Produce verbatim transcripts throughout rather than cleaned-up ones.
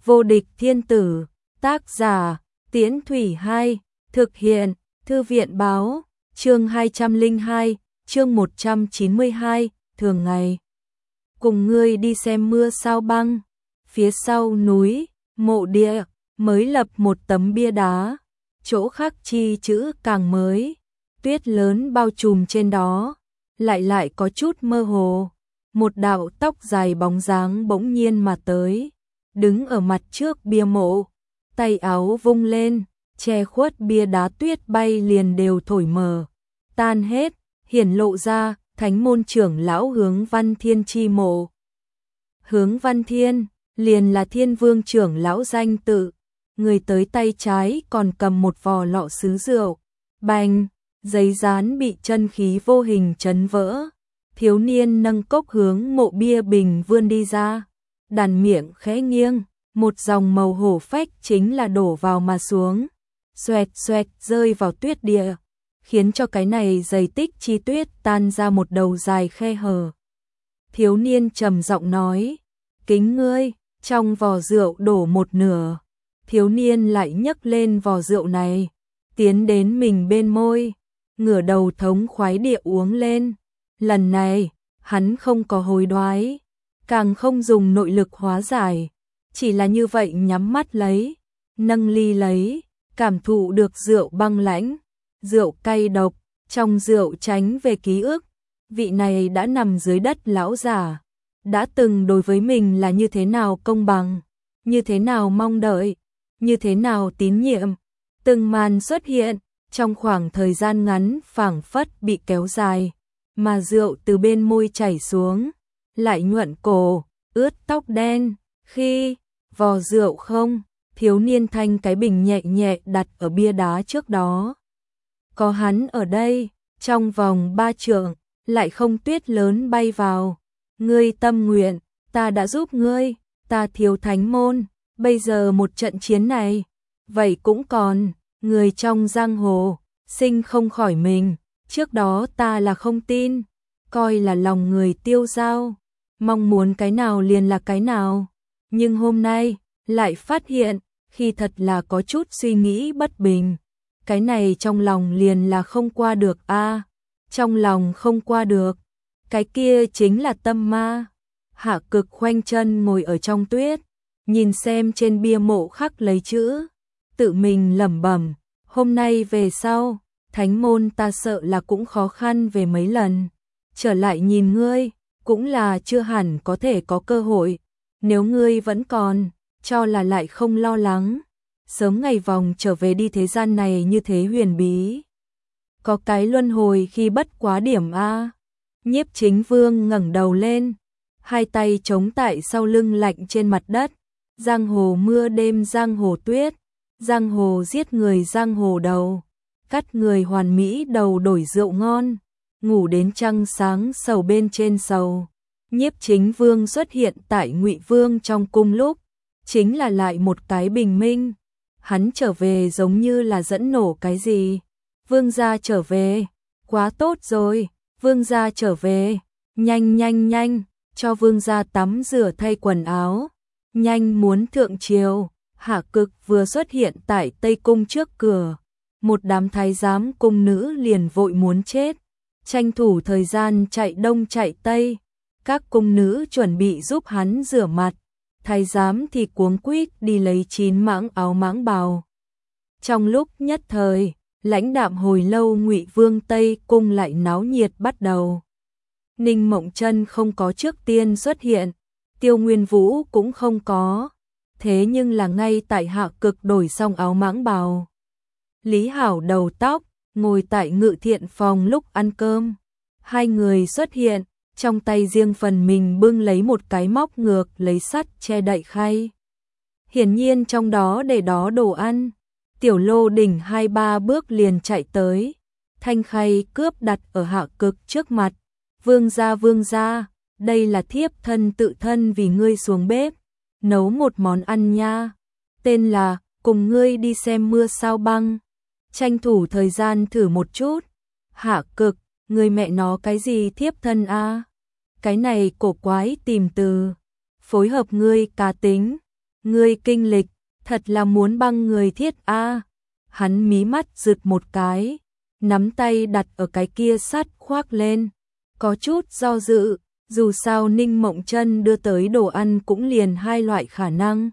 Vô địch thiên tử, tác giả, Tiễn Thủy Hai, thực hiện, Thư viện báo, chương hai trăm lẻ hai, chương một trăm chín mươi hai, thường ngày. Cùng ngươi đi xem mưa sao băng, phía sau núi, mộ địa, mới lập một tấm bia đá, chỗ khắc chi chữ càng mới, tuyết lớn bao trùm trên đó, lại lại có chút mơ hồ. Một đạo tóc dài bóng dáng bỗng nhiên mà tới, đứng ở mặt trước bia mộ, tay áo vung lên, che khuất bia đá, tuyết bay liền đều thổi mờ, tan hết, hiển lộ ra Thánh môn trưởng lão Hướng Văn Thiên chi mộ. Hướng Văn Thiên liền là Thiên Vương trưởng lão danh tự, người tới tay trái còn cầm một vò lọ sứ rượu, bành, giấy dán bị chân khí vô hình chấn vỡ. Thiếu niên nâng cốc hướng mộ bia bình vươn đi ra, đàn miệng khẽ nghiêng, một dòng màu hổ phách chính là đổ vào mà xuống, xoẹt xoẹt rơi vào tuyết địa, khiến cho cái này dày tích chi tuyết tan ra một đầu dài khe hở. Thiếu niên trầm giọng nói, kính ngươi, trong vò rượu đổ một nửa. Thiếu niên lại nhấc lên vò rượu này, tiến đến mình bên môi, ngửa đầu thống khoái địa uống lên. Lần này, hắn không có hối đoái, càng không dùng nội lực hóa giải, chỉ là như vậy nhắm mắt lấy, nâng ly lấy, cảm thụ được rượu băng lãnh, rượu cay độc, trong rượu tránh về ký ức, vị này đã nằm dưới đất lão giả, đã từng đối với mình là như thế nào công bằng, như thế nào mong đợi, như thế nào tín nhiệm, từng màn xuất hiện, trong khoảng thời gian ngắn phảng phất bị kéo dài. Mà rượu từ bên môi chảy xuống, lại nhuận cổ, ướt tóc đen, khi vò rượu không, thiếu niên thanh cái bình nhẹ nhẹ đặt ở bia đá trước đó. Có hắn ở đây, trong vòng ba trượng, lại không tuyết lớn bay vào. Ngươi tâm nguyện, ta đã giúp ngươi, ta thiếu thánh môn, bây giờ một trận chiến này, vậy cũng còn, người trong giang hồ, sinh không khỏi mình. Trước đó ta là không tin, coi là lòng người tiêu dao, mong muốn cái nào liền là cái nào. Nhưng hôm nay, lại phát hiện, khi thật là có chút suy nghĩ bất bình. Cái này trong lòng liền là không qua được a à, trong lòng không qua được. Cái kia chính là tâm ma. Hạ Cực khoanh chân ngồi ở trong tuyết, nhìn xem trên bia mộ khắc lấy chữ, tự mình lẩm bẩm, hôm nay về sau, thánh môn ta sợ là cũng khó khăn về mấy lần. Trở lại nhìn ngươi, cũng là chưa hẳn có thể có cơ hội. Nếu ngươi vẫn còn, cho là lại không lo lắng. Sớm ngày vòng trở về đi, thế gian này như thế huyền bí. Có cái luân hồi khi bất quá điểm a. Nhiếp Chính Vương ngẩng đầu lên, hai tay chống tại sau lưng lạnh trên mặt đất. Giang hồ mưa đêm, giang hồ tuyết, giang hồ giết người, giang hồ đầu. Cắt người hoàn mỹ đầu đổi rượu ngon, ngủ đến trăng sáng sầu bên trên sầu. Nhiếp Chính Vương xuất hiện tại Ngụy Vương trong cung lúc, chính là lại một cái bình minh. Hắn trở về giống như là dẫn nổ cái gì. Vương gia trở về, quá tốt rồi, vương gia trở về, nhanh nhanh nhanh, cho vương gia tắm rửa thay quần áo, nhanh muốn thượng triều. Hạ Cực vừa xuất hiện tại Tây Cung trước cửa. Một đám thái giám cung nữ liền vội muốn chết, tranh thủ thời gian chạy đông chạy tây, các cung nữ chuẩn bị giúp hắn rửa mặt, thái giám thì cuống quýt đi lấy chín mãng áo mãng bào. Trong lúc nhất thời, lãnh đạm hồi lâu, Ngụy Vương Tây Cung lại náo nhiệt bắt đầu. Ninh Mộng Chân không có trước tiên xuất hiện, Tiêu Nguyên Vũ cũng không có, thế nhưng là ngay tại Hạ Cực đổi xong áo mãng bào, Lý Hảo đầu tóc, ngồi tại ngự thiện phòng lúc ăn cơm. Hai người xuất hiện, trong tay riêng phần mình bưng lấy một cái móc ngược lấy sắt che đậy khay. Hiển nhiên trong đó để đó đồ ăn. Tiểu Lô Đỉnh hai ba bước liền chạy tới, thanh khay cướp đặt ở Hạ Cực trước mặt. Vương gia, vương gia, đây là thiếp thân tự thân vì ngươi xuống bếp, nấu một món ăn nha. Tên là, cùng ngươi đi xem mưa sao băng. Tranh thủ thời gian thử một chút. Hạ Cực, người mẹ nó cái gì thiếp thân a? À? Cái này cổ quái tìm từ. Phối hợp ngươi cá tính. Ngươi kinh lịch, thật là muốn băng người thiết a. Hắn mí mắt rực một cái, nắm tay đặt ở cái kia sắt khoác lên, có chút do dự, dù sao Ninh Mộng Chân đưa tới đồ ăn cũng liền hai loại khả năng.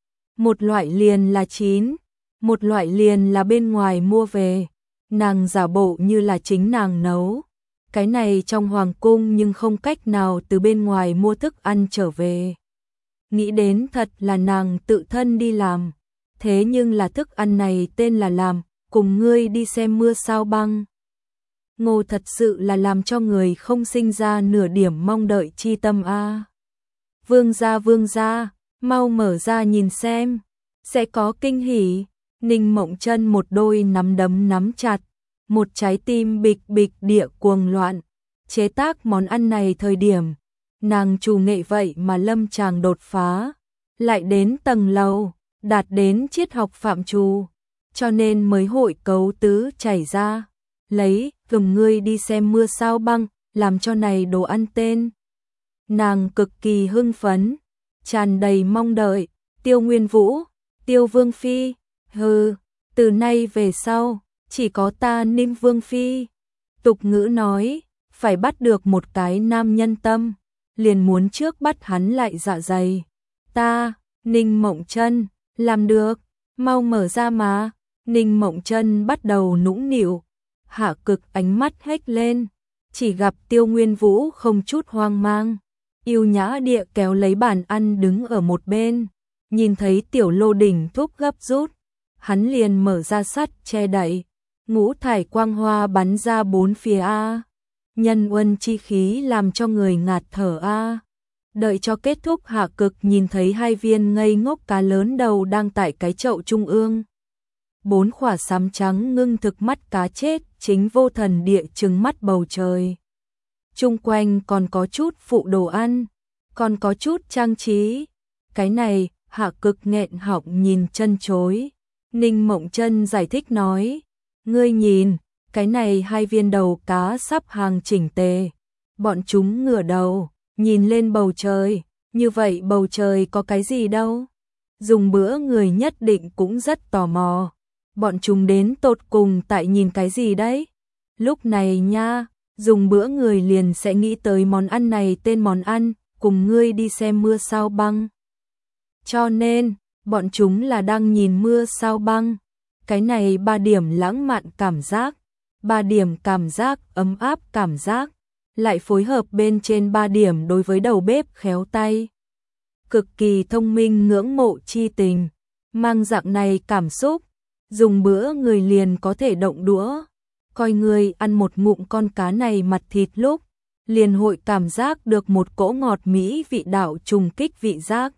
Một loại liền là chín, một loại liền là bên ngoài mua về, nàng giả bộ như là chính nàng nấu. Cái này trong hoàng cung nhưng không cách nào từ bên ngoài mua thức ăn trở về. Nghĩ đến thật là nàng tự thân đi làm, thế nhưng là thức ăn này tên là làm, cùng ngươi đi xem mưa sao băng. Ngô thật sự là làm cho người không sinh ra nửa điểm mong đợi chi tâm a. Vương gia vương gia, mau mở ra nhìn xem, sẽ có kinh hỉ. Ninh Mộng Chân một đôi nắm đấm nắm chặt, một trái tim bịch bịch địa cuồng loạn. Chế tác món ăn này thời điểm, nàng chủ nghệ vậy mà lâm tràng đột phá, lại đến tầng lầu, đạt đến triết học phạm trù, cho nên mới hội cấu tứ chảy ra, lấy gừng ngươi đi xem mưa sao băng, làm cho này đồ ăn tên. Nàng cực kỳ hưng phấn, tràn đầy mong đợi. Tiêu Nguyên Vũ, Tiêu Vương Phi, hừ, từ nay về sau, chỉ có ta Ninh Vương Phi. Tục ngữ nói, phải bắt được một cái nam nhân tâm, liền muốn trước bắt hắn lại dạ dày. Ta, Ninh Mộng Chân, làm được, mau mở ra mà. Ninh Mộng Chân bắt đầu nũng nịu, Hạ Cực ánh mắt hếch lên, chỉ gặp Tiêu Nguyên Vũ không chút hoang mang, yêu nhã địa kéo lấy bàn ăn đứng ở một bên, nhìn thấy Tiểu Lô Đỉnh thúc gấp rút, hắn liền mở ra sắt che đậy, ngũ thải quang hoa bắn ra bốn phía a. Nhân uân chi khí làm cho người ngạt thở a. Đợi cho kết thúc, Hạ Cực nhìn thấy hai viên ngây ngốc cá lớn đầu đang tại cái chậu trung ương. Bốn khỏa xám trắng ngưng thực mắt cá chết, chính vô thần địa trừng mắt bầu trời. Chung quanh còn có chút phụ đồ ăn, còn có chút trang trí. Cái này, Hạ Cực nghẹn họng nhìn chân chối. Ninh Mộng Chân giải thích nói, ngươi nhìn, cái này hai viên đầu cá sắp hàng chỉnh tề. Bọn chúng ngửa đầu, nhìn lên bầu trời, như vậy bầu trời có cái gì đâu? Dùng bữa người nhất định cũng rất tò mò. Bọn chúng đến tột cùng tại nhìn cái gì đấy? Lúc này nha, dùng bữa người liền sẽ nghĩ tới món ăn này tên món ăn, cùng ngươi đi xem mưa sao băng. Cho nên, bọn chúng là đang nhìn mưa sao băng. Cái này ba điểm lãng mạn cảm giác, ba điểm cảm giác ấm áp cảm giác, lại phối hợp bên trên ba điểm đối với đầu bếp khéo tay. Cực kỳ thông minh ngưỡng mộ chi tình, mang dạng này cảm xúc, dùng bữa người liền có thể động đũa, coi người ăn một ngụm con cá này mặt thịt lúc, liền hội cảm giác được một cỗ ngọt mỹ vị đạo trùng kích vị giác,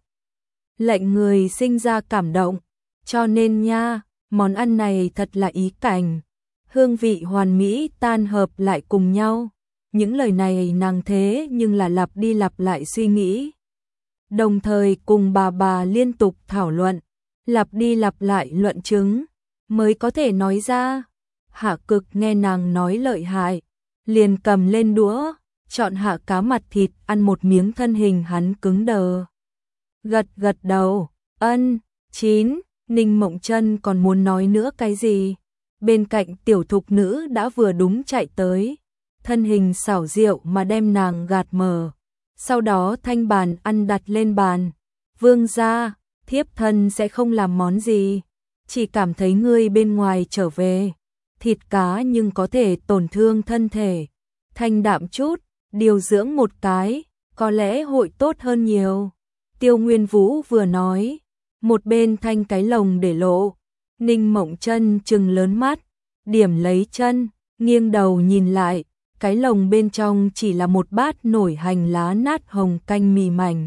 lệnh người sinh ra cảm động. Cho nên nha, món ăn này thật là ý cảnh, hương vị hoàn mỹ tan hợp lại cùng nhau. Những lời này nàng thế nhưng là lặp đi lặp lại suy nghĩ, đồng thời cùng bà bà liên tục thảo luận, lặp đi lặp lại luận chứng, mới có thể nói ra. Hạ Cực nghe nàng nói lợi hại, liền cầm lên đũa, chọn hạ cá mặt thịt ăn một miếng, thân hình hắn cứng đờ. Gật gật đầu, ân, chín. Ninh Mộng Chân còn muốn nói nữa cái gì, bên cạnh tiểu thục nữ đã vừa đúng chạy tới, thân hình xảo diệu mà đem nàng gạt mở. Sau đó thanh bàn ăn đặt lên bàn. Vương gia, thiếp thân sẽ không làm món gì, chỉ cảm thấy ngươi bên ngoài trở về, thịt cá nhưng có thể tổn thương thân thể, thanh đạm chút, điều dưỡng một cái, có lẽ hội tốt hơn nhiều. Tiêu Nguyên Vũ vừa nói, một bên thanh cái lồng để lộ. Ninh Mộng Chân trừng lớn mắt, điểm lấy chân, nghiêng đầu nhìn lại, cái lồng bên trong chỉ là một bát nổi hành lá nát hồng canh mì mảnh.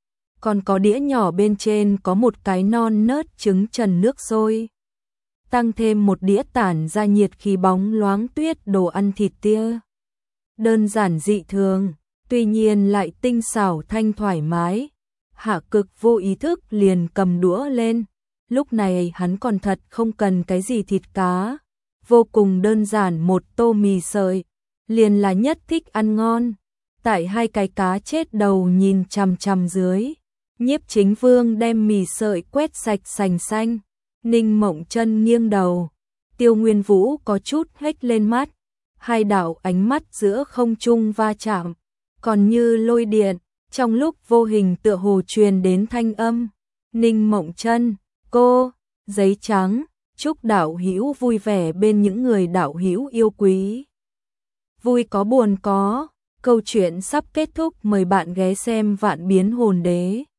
Còn có đĩa nhỏ bên trên có một cái non nớt trứng trần nước sôi. Tăng thêm một đĩa tản ra nhiệt khí bóng loáng tuyết đồ ăn thịt tia. Đơn giản dị thường, tuy nhiên lại tinh xảo thanh thoải mái. Hạ Cực vô ý thức liền cầm đũa lên, lúc này hắn còn thật không cần cái gì thịt cá, vô cùng đơn giản một tô mì sợi, liền là nhất thích ăn ngon. Tại hai cái cá chết đầu nhìn chằm chằm dưới, Nhiếp Chính Vương đem mì sợi quét sạch sành xanh. Ninh Mộng Chân nghiêng đầu. Tiêu Nguyên Vũ có chút hếch lên mắt. Hai đạo ánh mắt giữa không trung va chạm, còn như lôi điện, trong lúc vô hình tựa hồ truyền đến thanh âm. Ninh Mộng Chân, cô, giấy trắng, chúc đạo hữu vui vẻ bên những người đạo hữu yêu quý. Vui có buồn có, câu chuyện sắp kết thúc, mời bạn ghé xem Vạn Biến Hồn Đế.